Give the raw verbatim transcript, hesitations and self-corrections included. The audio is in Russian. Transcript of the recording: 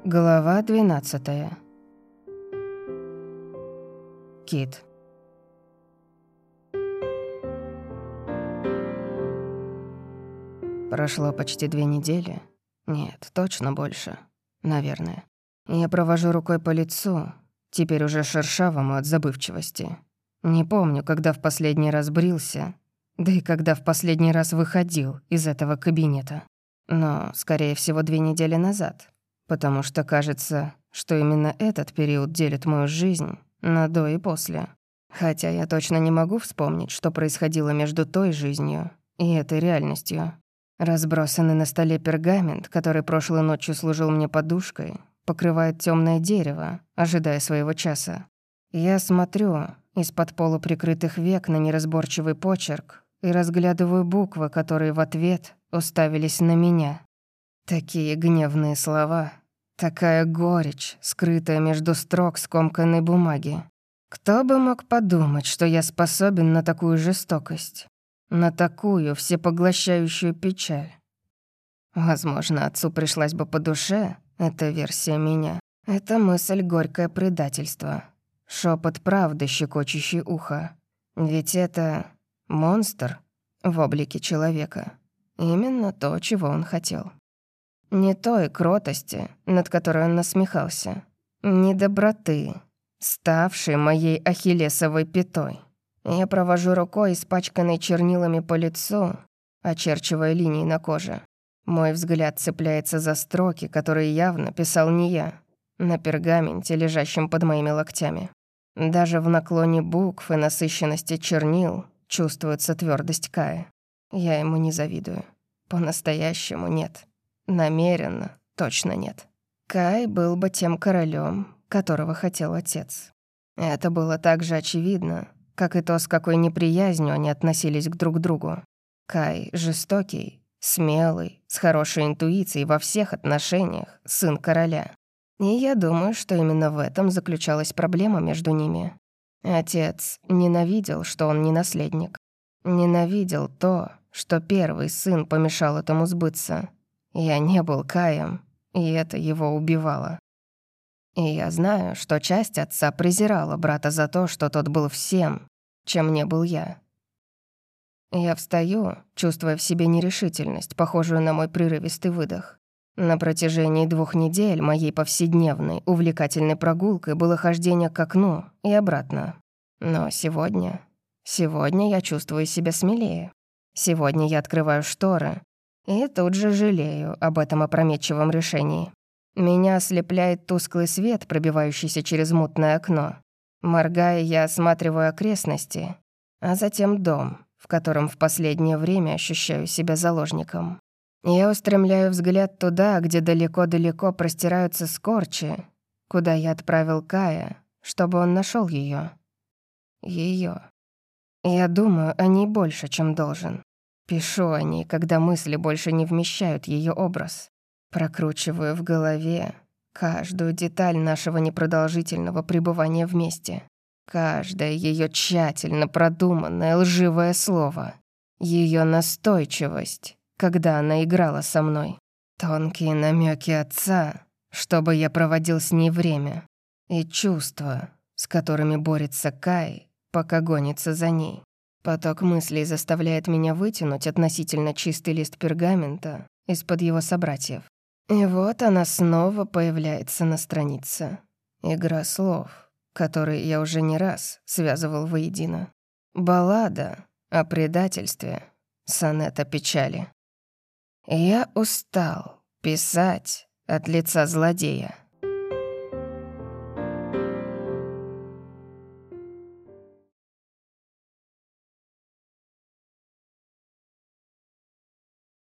Глава двенадцатая. Кит. Прошло почти две недели. Нет, точно больше. Наверное. Я провожу рукой по лицу, теперь уже шершавому от забывчивости. Не помню, когда в последний раз брился, да и когда в последний раз выходил из этого кабинета. Но, скорее всего, две недели назад. Потому что кажется, что именно этот период делит мою жизнь на до и после. Хотя я точно не могу вспомнить, что происходило между той жизнью и этой реальностью. Разбросанный на столе пергамент, который прошлой ночью служил мне подушкой, покрывает темное дерево, ожидая своего часа. Я смотрю из-под полуприкрытых век на неразборчивый почерк и разглядываю буквы, которые в ответ уставились на меня. Такие гневные слова, такая горечь, скрытая между строк скомканной бумаги. Кто бы мог подумать, что я способен на такую жестокость, на такую всепоглощающую печаль? Возможно, отцу пришлась бы по душе эта версия меня. Это мысль горькое предательство, шепот правды, щекочущий ухо. Ведь это монстр в облике человека. Именно то, чего он хотел. Не той кротости, над которой он насмехался, не доброты, ставшей моей ахиллесовой пятой. Я провожу рукой, испачканной чернилами по лицу, очерчивая линии на коже. Мой взгляд цепляется за строки, которые явно писал не я, на пергаменте, лежащем под моими локтями. Даже в наклоне букв и насыщенности чернил чувствуется твердость Кая. Я ему не завидую. По-настоящему нет. Намеренно точно нет. Кай был бы тем королем, которого хотел отец. Это было так же очевидно, как и то, с какой неприязнью они относились к друг другу. Кай жестокий, смелый, с хорошей интуицией во всех отношениях, сын короля. И я думаю, что именно в этом заключалась проблема между ними. Отец ненавидел, что он не наследник. Ненавидел то, что первый сын помешал этому сбыться. Я не был Каем, и это его убивало. И я знаю, что часть отца презирала брата за то, что тот был всем, чем не был я. Я встаю, чувствуя в себе нерешительность, похожую на мой прерывистый выдох. На протяжении двух недель моей повседневной, увлекательной прогулкой было хождение к окну и обратно. Но сегодня... Сегодня я чувствую себя смелее. Сегодня я открываю шторы и тут же жалею об этом опрометчивом решении. Меня ослепляет тусклый свет, пробивающийся через мутное окно. Моргая, я осматриваю окрестности, а затем дом, в котором в последнее время ощущаю себя заложником. Я устремляю взгляд туда, где далеко-далеко простираются скорчи, куда я отправил Кая, чтобы он нашел ее. Ее. Я думаю о ней больше, чем должен. Пишу о ней, когда мысли больше не вмещают ее образ. Прокручиваю в голове каждую деталь нашего непродолжительного пребывания вместе. Каждое ее тщательно продуманное лживое слово. Ее настойчивость, когда она играла со мной. Тонкие намеки отца, чтобы я проводил с ней время. И чувства, с которыми борется Кай, пока гонится за ней. Поток мыслей заставляет меня вытянуть относительно чистый лист пергамента из-под его собратьев. И вот она снова появляется на странице. Игра слов, которые я уже не раз связывал воедино. Баллада о предательстве, сонет о печали. Я устал писать от лица злодея.